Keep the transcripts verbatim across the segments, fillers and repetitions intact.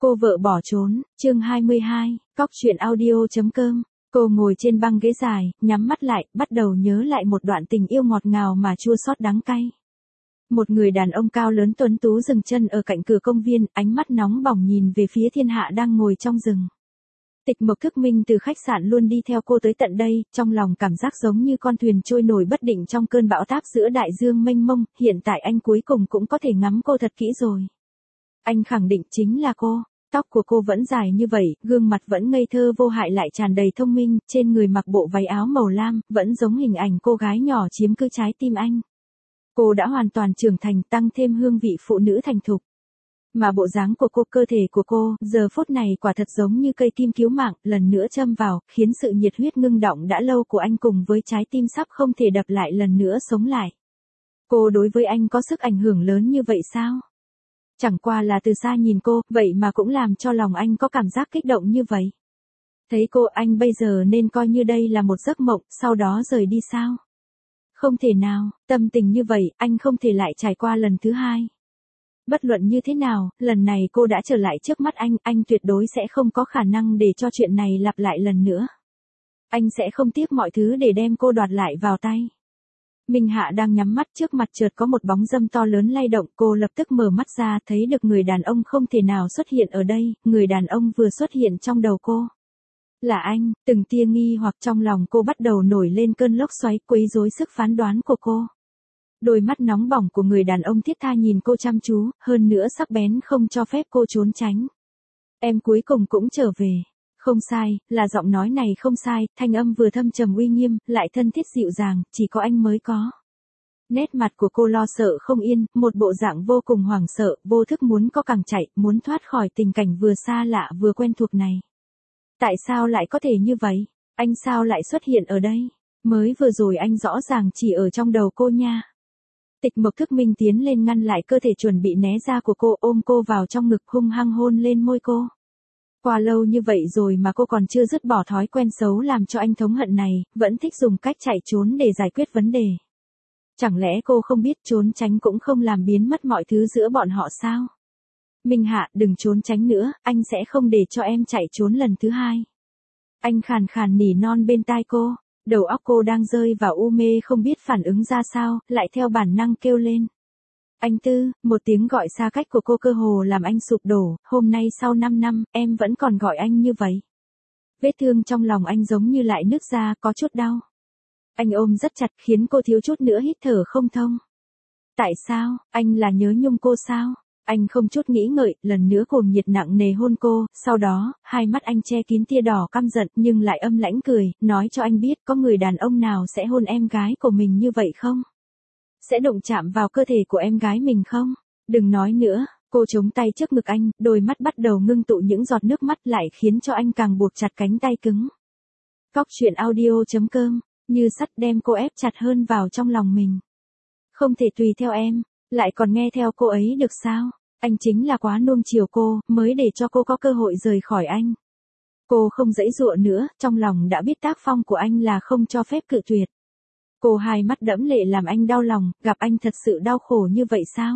Cô vợ bỏ trốn, chương hai mươi hai, cóc truyện audio.com. Cô ngồi trên băng ghế dài, nhắm mắt lại, bắt đầu nhớ lại một đoạn tình yêu ngọt ngào mà chua xót đắng cay. Một người đàn ông cao lớn tuấn tú dừng chân ở cạnh cửa công viên, ánh mắt nóng bỏng nhìn về phía thiên hạ đang ngồi trong rừng. Tịch Mộc Thức Minh từ khách sạn luôn đi theo cô tới tận đây, trong lòng cảm giác giống như con thuyền trôi nổi bất định trong cơn bão táp giữa đại dương mênh mông, hiện tại anh cuối cùng cũng có thể ngắm cô thật kỹ rồi. Anh khẳng định chính là cô. Tóc của cô vẫn dài như vậy, gương mặt vẫn ngây thơ vô hại lại tràn đầy thông minh, trên người mặc bộ váy áo màu lam, vẫn giống hình ảnh cô gái nhỏ chiếm cứ trái tim anh. Cô đã hoàn toàn trưởng thành, tăng thêm hương vị phụ nữ thành thục. Mà bộ dáng của cô, cơ thể của cô, giờ phút này quả thật giống như cây kim cứu mạng, lần nữa châm vào, khiến sự nhiệt huyết ngưng đọng đã lâu của anh cùng với trái tim sắp không thể đập lại lần nữa sống lại. Cô đối với anh có sức ảnh hưởng lớn như vậy sao? Chẳng qua là từ xa nhìn cô, vậy mà cũng làm cho lòng anh có cảm giác kích động như vậy. Thấy cô, anh bây giờ nên coi như đây là một giấc mộng, sau đó rời đi sao? Không thể nào, tâm tình như vậy, anh không thể lại trải qua lần thứ hai. Bất luận như thế nào, lần này cô đã trở lại trước mắt anh, anh tuyệt đối sẽ không có khả năng để cho chuyện này lặp lại lần nữa. Anh sẽ không tiếc mọi thứ để đem cô đoạt lại vào tay. Minh Hạ đang nhắm mắt, trước mặt chợt có một bóng râm to lớn lay động, cô lập tức mở mắt ra, thấy được người đàn ông không thể nào xuất hiện ở đây, người đàn ông vừa xuất hiện trong đầu cô. Là anh, từng tia nghi hoặc trong lòng cô bắt đầu nổi lên cơn lốc xoáy quấy rối sức phán đoán của cô. Đôi mắt nóng bỏng của người đàn ông thiết tha nhìn cô chăm chú, hơn nữa sắc bén không cho phép cô trốn tránh. Em cuối cùng cũng trở về. Không sai, là giọng nói này không sai, thanh âm vừa thâm trầm uy nghiêm, lại thân thiết dịu dàng, chỉ có anh mới có. Nét mặt của cô lo sợ không yên, một bộ dạng vô cùng hoảng sợ, vô thức muốn có cẳng chạy, muốn thoát khỏi tình cảnh vừa xa lạ vừa quen thuộc này. Tại sao lại có thể như vậy? Anh sao lại xuất hiện ở đây? Mới vừa rồi anh rõ ràng chỉ ở trong đầu cô nha. Tịch Mộc Thức Minh tiến lên ngăn lại cơ thể chuẩn bị né ra của cô, ôm cô vào trong ngực hung hăng hôn lên môi cô. Qua lâu như vậy rồi mà cô còn chưa dứt bỏ thói quen xấu làm cho anh thống hận này, vẫn thích dùng cách chạy trốn để giải quyết vấn đề. Chẳng lẽ cô không biết trốn tránh cũng không làm biến mất mọi thứ giữa bọn họ sao? Minh Hạ, đừng trốn tránh nữa, anh sẽ không để cho em chạy trốn lần thứ hai. Anh khàn khàn nỉ non bên tai cô, đầu óc cô đang rơi vào u mê không biết phản ứng ra sao, lại theo bản năng kêu lên. Anh Tư, một tiếng gọi xa cách của cô cơ hồ làm anh sụp đổ, hôm nay sau năm năm, em vẫn còn gọi anh như vậy. Vết thương trong lòng anh giống như lại nứt ra, có chút đau. Anh ôm rất chặt khiến cô thiếu chút nữa hít thở không thông. Tại sao, anh là nhớ nhung cô sao? Anh không chút nghĩ ngợi, lần nữa cuồng nhiệt nặng nề hôn cô, sau đó, hai mắt anh che kín tia đỏ căm giận nhưng lại âm lãnh cười, nói cho anh biết có người đàn ông nào sẽ hôn em gái của mình như vậy không? Sẽ đụng chạm vào cơ thể của em gái mình không? Đừng nói nữa, cô chống tay trước ngực anh, đôi mắt bắt đầu ngưng tụ những giọt nước mắt lại khiến cho anh càng buộc chặt cánh tay cứng. Cóc truyện audio.com, như sắt đem cô ép chặt hơn vào trong lòng mình. Không thể tùy theo em, lại còn nghe theo cô ấy được sao? Anh chính là quá nuông chiều cô, mới để cho cô có cơ hội rời khỏi anh. Cô không giãy giụa nữa, trong lòng đã biết tác phong của anh là không cho phép cự tuyệt. Cô hai mắt đẫm lệ làm anh đau lòng, gặp anh thật sự đau khổ như vậy sao?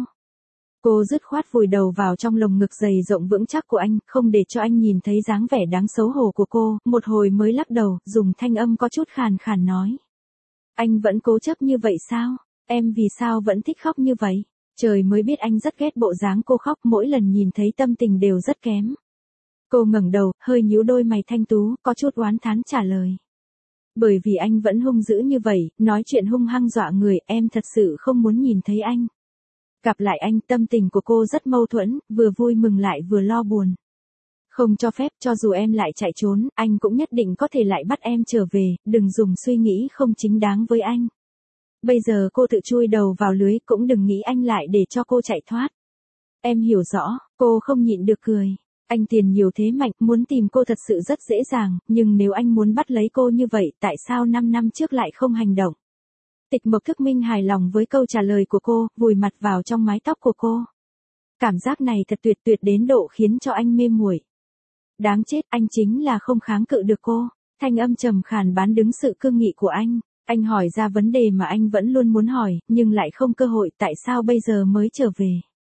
Cô dứt khoát vùi đầu vào trong lồng ngực dày rộng vững chắc của anh, không để cho anh nhìn thấy dáng vẻ đáng xấu hổ của cô, một hồi mới lắc đầu, dùng thanh âm có chút khàn khàn nói. Anh vẫn cố chấp như vậy sao? Em vì sao vẫn thích khóc như vậy? Trời mới biết anh rất ghét bộ dáng cô khóc, mỗi lần nhìn thấy tâm tình đều rất kém. Cô ngẩng đầu, hơi nhíu đôi mày thanh tú, có chút oán thán trả lời. Bởi vì anh vẫn hung dữ như vậy, nói chuyện hung hăng dọa người, em thật sự không muốn nhìn thấy anh. Gặp lại anh, tâm tình của cô rất mâu thuẫn, vừa vui mừng lại vừa lo buồn. Không cho phép, cho dù em lại chạy trốn, anh cũng nhất định có thể lại bắt em trở về, đừng dùng suy nghĩ không chính đáng với anh. Bây giờ cô tự chui đầu vào lưới, cũng đừng nghĩ anh lại để cho cô chạy thoát. Em hiểu rõ, cô không nhịn được cười. Anh tiền nhiều thế mạnh, muốn tìm cô thật sự rất dễ dàng, nhưng nếu anh muốn bắt lấy cô như vậy, tại sao năm năm trước lại không hành động? Tịch Mộc Thức Minh hài lòng với câu trả lời của cô, vùi mặt vào trong mái tóc của cô. Cảm giác này thật tuyệt tuyệt đến độ khiến cho anh mê muội. Đáng chết, anh chính là không kháng cự được cô. Thanh âm trầm khàn bán đứng sự cương nghị của anh. Anh hỏi ra vấn đề mà anh vẫn luôn muốn hỏi, nhưng lại không cơ hội, tại sao bây giờ mới trở về?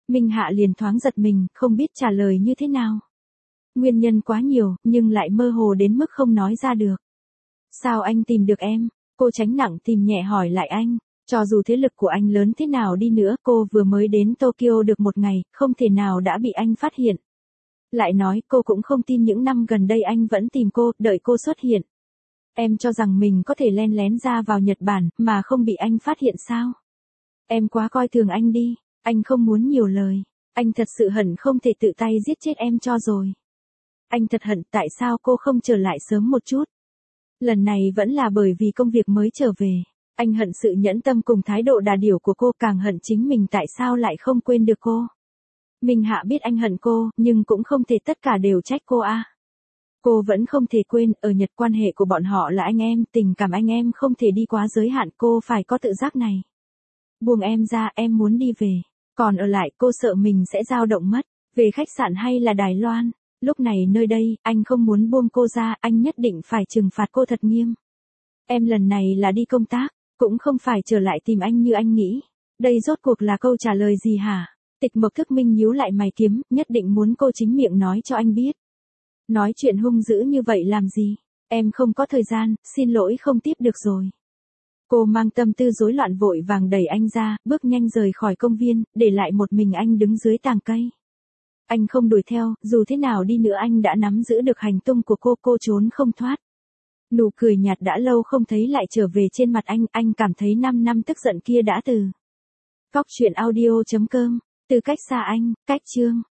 Minh Hạ liền thoáng giật mình, không biết trả lời như thế nào. Nguyên nhân quá nhiều, nhưng lại mơ hồ đến mức không nói ra được. Sao anh tìm được em? Cô tránh nặng tìm nhẹ hỏi lại anh. Cho dù thế lực của anh lớn thế nào đi nữa, cô vừa mới đến Tokyo được một ngày, không thể nào đã bị anh phát hiện. Lại nói, cô cũng không tin những năm gần đây anh vẫn tìm cô, đợi cô xuất hiện. Em cho rằng mình có thể len lén ra vào Nhật Bản, mà không bị anh phát hiện sao? Em quá coi thường anh đi, anh không muốn nhiều lời. Anh thật sự hận không thể tự tay giết chết em cho rồi. Anh thật hận tại sao cô không trở lại sớm một chút. Lần này vẫn là bởi vì công việc mới trở về. Anh hận sự nhẫn tâm cùng thái độ đà điểu của cô, càng hận chính mình tại sao lại không quên được cô. Minh Hạ biết anh hận cô, nhưng cũng không thể tất cả đều trách cô a. Cô vẫn không thể quên, ở Nhật quan hệ của bọn họ là anh em, tình cảm anh em không thể đi quá giới hạn, cô phải có tự giác này. Buông em ra, em muốn đi về. Còn ở lại, cô sợ mình sẽ dao động mất. Về khách sạn hay là Đài Loan? Lúc này nơi đây, anh không muốn buông cô ra, anh nhất định phải trừng phạt cô thật nghiêm. Em lần này là đi công tác, cũng không phải trở lại tìm anh như anh nghĩ. Đây rốt cuộc là câu trả lời gì hả? Tịch Mộc Thức Minh nhíu lại mày kiếm, nhất định muốn cô chính miệng nói cho anh biết. Nói chuyện hung dữ như vậy làm gì? Em không có thời gian, xin lỗi không tiếp được rồi. Cô mang tâm tư rối loạn vội vàng đẩy anh ra, bước nhanh rời khỏi công viên, để lại một mình anh đứng dưới tàng cây. Anh không đuổi theo, dù thế nào đi nữa anh đã nắm giữ được hành tung của cô, cô trốn không thoát. Nụ cười nhạt đã lâu không thấy lại trở về trên mặt anh, anh cảm thấy năm năm tức giận kia đã từ. Cóc truyện audio chấm com, từ cách xa anh, cách chương.